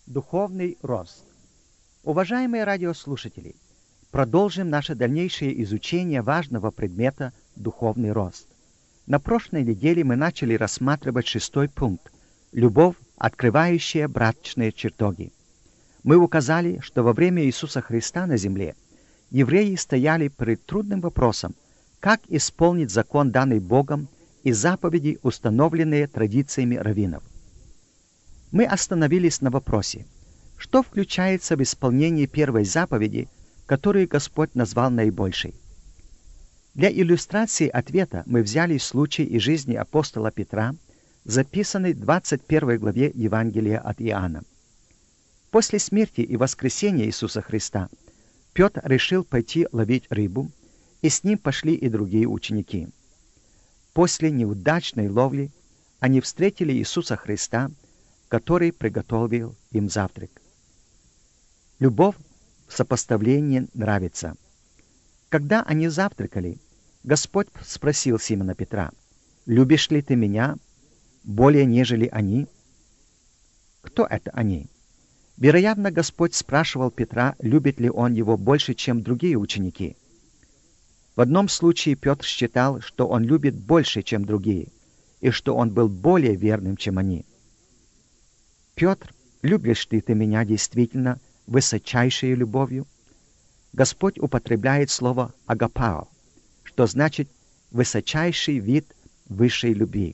Духовный рост. Уважаемые радиослушатели, продолжим наше дальнейшее изучение важного предмета «Духовный рост». На прошлой неделе мы начали рассматривать 6-й пункт «Любовь, открывающая брачные чертоги». Мы указали, что во время Иисуса Христа на земле евреи стояли перед трудным вопросом, как исполнить закон, данный Богом, и заповеди, установленные традициями раввинов. Мы остановились на вопросе, что включается в исполнение первой заповеди, которую Господь назвал наибольшей. Для иллюстрации ответа мы взяли случай из жизни апостола Петра, записанный в 21 главе Евангелия от Иоанна. После смерти и воскресения Иисуса Христа Петр решил пойти ловить рыбу, и с ним пошли и другие ученики. После неудачной ловли они встретили Иисуса Христа, который приготовил им завтрак. Любовь в сопоставлении нравится. Когда они завтракали, Господь спросил Симона Петра: «Любишь ли ты меня более, нежели они?» Кто это они? Вероятно, Господь спрашивал Петра, любит ли он его больше, чем другие ученики. В одном случае Петр считал, что он любит больше, чем другие, и что он был более верным, чем они. «Петр, любишь ли ты меня действительно высочайшей любовью?» Господь употребляет слово «агапао», что значит «высочайший вид высшей любви».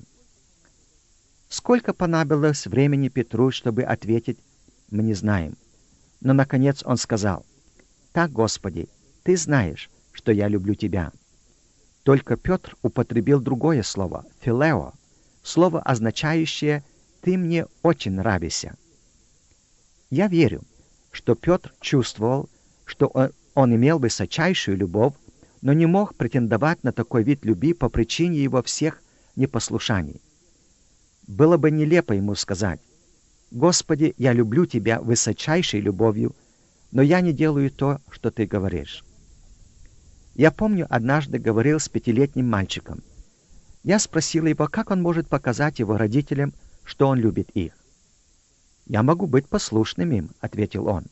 Сколько понадобилось времени Петру, чтобы ответить, мы не знаем. Но, наконец, он сказал: «Так, Господи, Ты знаешь, что я люблю Тебя». Только Петр употребил другое слово — «филео», слово, означающее «ты мне очень нравишься». Я верю, что Петр чувствовал, что он имел высочайшую любовь, но не мог претендовать на такой вид любви по причине его всех непослушаний. Было бы нелепо ему сказать: «Господи, я люблю Тебя высочайшей любовью, но я не делаю то, что Ты говоришь». Я помню, однажды говорил с 5-летним мальчиком. Я спросил его, как он может показать его родителям, что он любит их. «Я могу быть послушным им», — ответил он.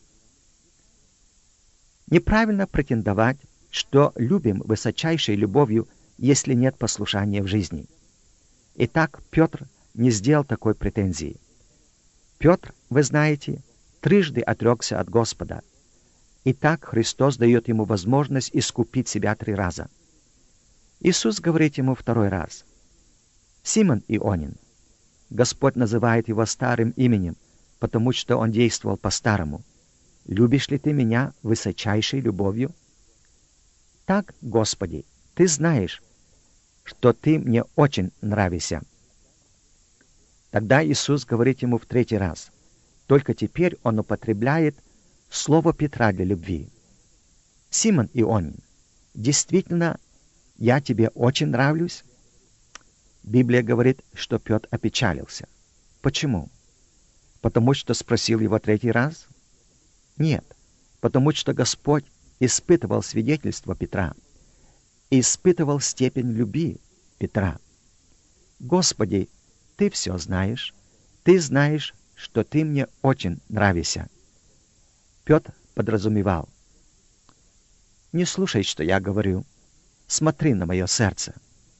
Неправильно претендовать, что любим высочайшей любовью, если нет послушания в жизни. Итак, Петр не сделал такой претензии. Петр, вы знаете, трижды отрекся от Господа. Итак, Христос дает ему возможность искупить себя 3 раза. Иисус говорит ему 2-й раз: «Симон Ионин». Господь называет его старым именем, потому что он действовал по-старому. «Любишь ли ты меня высочайшей любовью?» «Так, Господи, Ты знаешь, что Ты мне очень нравишься». Тогда Иисус говорит ему в 3-й раз. Только теперь он употребляет слово Петра для любви. «Симон Ионин, действительно, я тебе очень нравлюсь?» Библия говорит, что Петр опечалился. Почему? Потому что спросил его 3-й раз? Нет, потому что Господь испытывал свидетельство Петра, испытывал степень любви Петра. «Господи, Ты все знаешь, Ты знаешь, что Ты мне очень нравишься». Петр подразумевал: «Не слушай, что я говорю, смотри на мое сердце».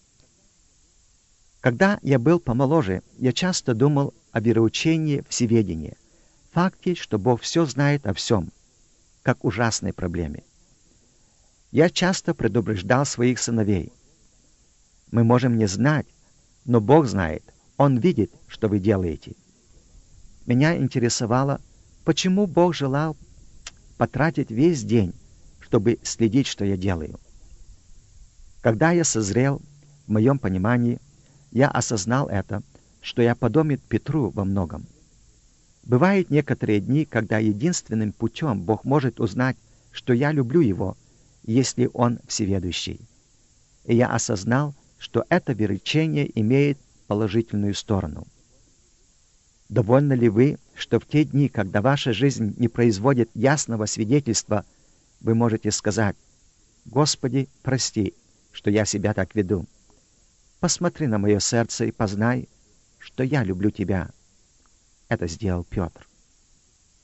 Когда я был помоложе, я часто думал о вероучении всеведения, факте, что Бог все знает о всем, как ужасной проблеме. Я часто предупреждал своих сыновей: мы можем не знать, но Бог знает, Он видит, что вы делаете. Меня интересовало, почему Бог желал потратить весь день, чтобы следить, что я делаю. Когда я созрел, в моем понимании, я осознал это, что я подобен Петру во многом. Бывают некоторые дни, когда единственным путем Бог может узнать, что я люблю Его, если Он всеведущий. И я осознал, что это вероучение имеет положительную сторону. Довольны ли вы, что в те дни, когда ваша жизнь не производит ясного свидетельства, вы можете сказать: «Господи, прости, что я себя так веду. Посмотри на мое сердце и познай, что я люблю Тебя». Это сделал Петр.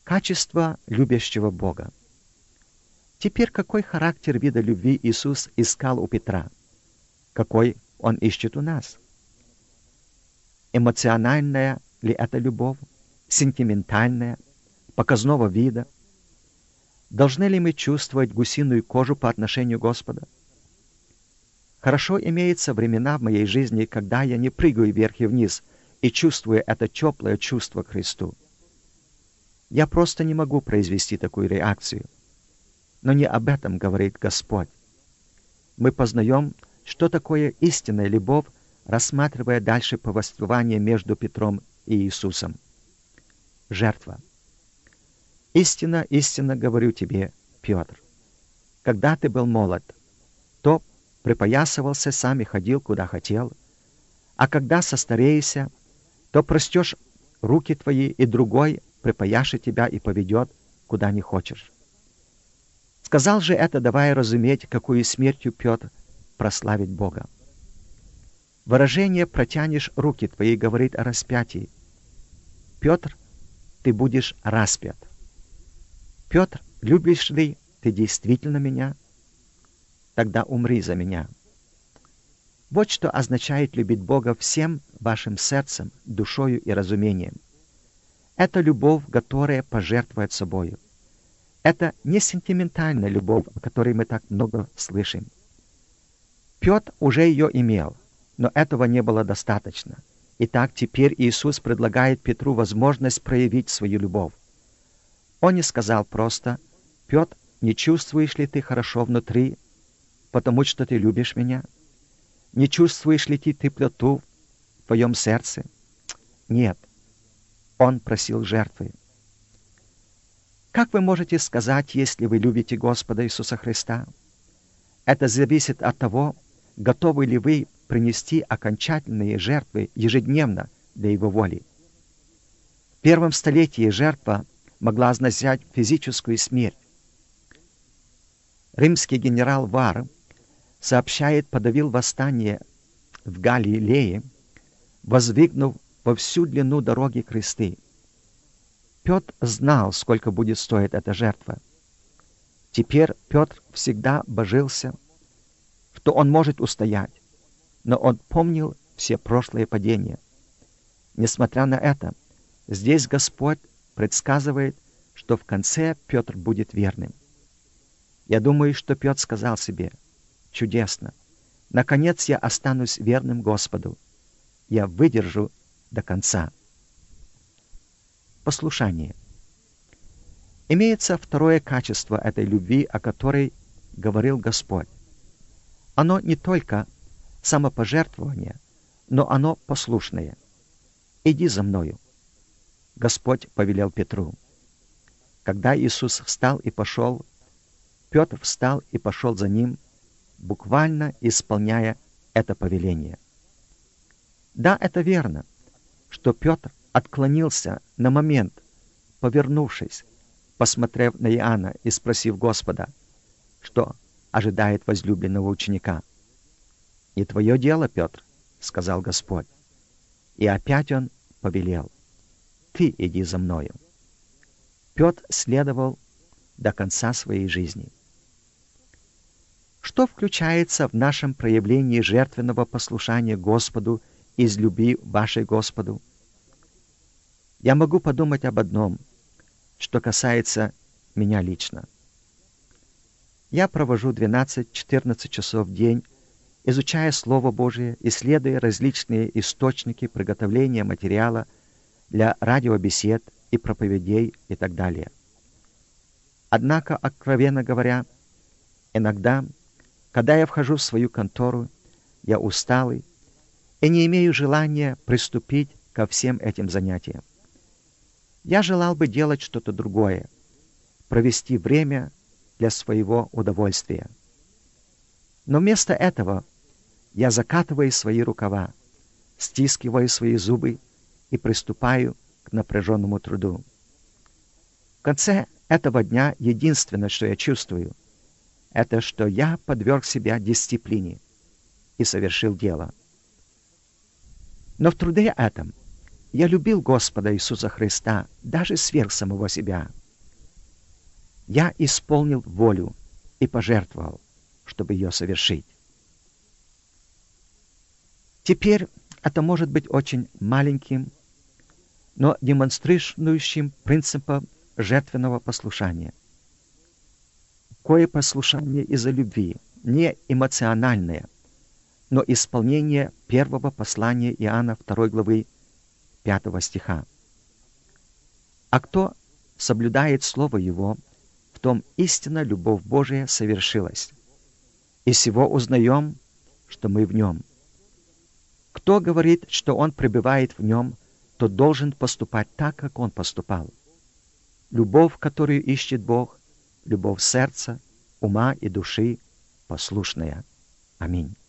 Качество любящего Бога. Теперь какой характер вида любви Иисус искал у Петра? Какой Он ищет у нас? Эмоциональная ли это любовь? Сентиментальная? Показного вида? Должны ли мы чувствовать гусиную кожу по отношению Господа? Хорошо имеются времена в моей жизни, когда я не прыгаю вверх и вниз и чувствую это теплое чувство к Христу. Я просто не могу произвести такую реакцию. Но не об этом говорит Господь. Мы познаем, что такое истинная любовь, рассматривая дальше повествование между Петром и Иисусом. Жертва. Истинно, истинно говорю тебе, Петр, когда ты был молод, то припоясывался сам и ходил, куда хотел, а когда состареешься, то простешь руки твои, и другой припояшет тебя и поведет, куда не хочешь. Сказал же это, давая разуметь, какую смертью Петр прославит Бога. Выражение «протянешь руки твои» говорит о распятии. Петр, ты будешь распят. Петр, любишь ли ты действительно меня? Тогда умри за меня. Вот что означает любить Бога всем вашим сердцем, душою и разумением. Это любовь, которая пожертвует собою. Это не сентиментальная любовь, о которой мы так много слышим. Петр уже ее имел, но этого не было достаточно. Итак, теперь Иисус предлагает Петру возможность проявить свою любовь. Он не сказал просто: «Петр, не чувствуешь ли ты хорошо внутри, потому что ты любишь меня? Не чувствуешь ли ты теплоту в твоем сердце?» Нет. Он просил жертвы. Как вы можете сказать, если вы любите Господа Иисуса Христа? Это зависит от того, готовы ли вы принести окончательные жертвы ежедневно для Его воли. В первом столетии жертва могла означать физическую смерть. Римский генерал Вар сообщает, подавил восстание в Галилее, воздвигнув во всю длину дороги кресты. Петр знал, сколько будет стоить эта жертва. Теперь Петр всегда божился, что он может устоять, но он помнил все прошлые падения. Несмотря на это, здесь Господь предсказывает, что в конце Петр будет верным. Я думаю, что Петр сказал себе: «Чудесно! Наконец я останусь верным Господу. Я выдержу до конца». Послушание. Имеется второе качество этой любви, о которой говорил Господь. Оно не только самопожертвование, но оно послушное. «Иди за мною», Господь повелел Петру. Когда Иисус встал и пошел, Петр встал и пошел за ним, буквально исполняя это повеление. Да, это верно, что Петр отклонился на момент, повернувшись, посмотрев на Иоанна и спросив Господа, что ожидает возлюбленного ученика. «Не твое дело, Петр», — сказал Господь. И опять он повелел: «Ты иди за мною». Петр следовал до конца своей жизни. Что включается в нашем проявлении жертвенного послушания Господу из любви вашей Господу? Я могу подумать об одном, что касается меня лично. Я провожу 12-14 часов в день, изучая Слово Божие, исследуя различные источники приготовления материала для радиобесед и проповедей и так далее. Однако, откровенно говоря, иногда, когда я вхожу в свою контору, я усталый и не имею желания приступить ко всем этим занятиям. Я желал бы делать что-то другое, провести время для своего удовольствия. Но вместо этого я закатываю свои рукава, стискиваю свои зубы и приступаю к напряженному труду. В конце этого дня единственное, что я чувствую, это что я подверг себя дисциплине и совершил дело. Но в труде этом я любил Господа Иисуса Христа даже сверх самого себя. Я исполнил волю и пожертвовал, чтобы ее совершить. Теперь это может быть очень маленьким, но демонстрирующим принципом жертвенного послушания. Кое послушание из-за любви, не эмоциональное, но исполнение первого послания Иоанна 2 главы 5 стиха. А кто соблюдает Слово Его, в том истинно любовь Божия совершилась. И сего узнаем, что мы в Нем. Кто говорит, что он пребывает в Нем, тот должен поступать так, как Он поступал. Любовь, которую ищет Бог, любовь сердца, ума и души, послушная. Аминь.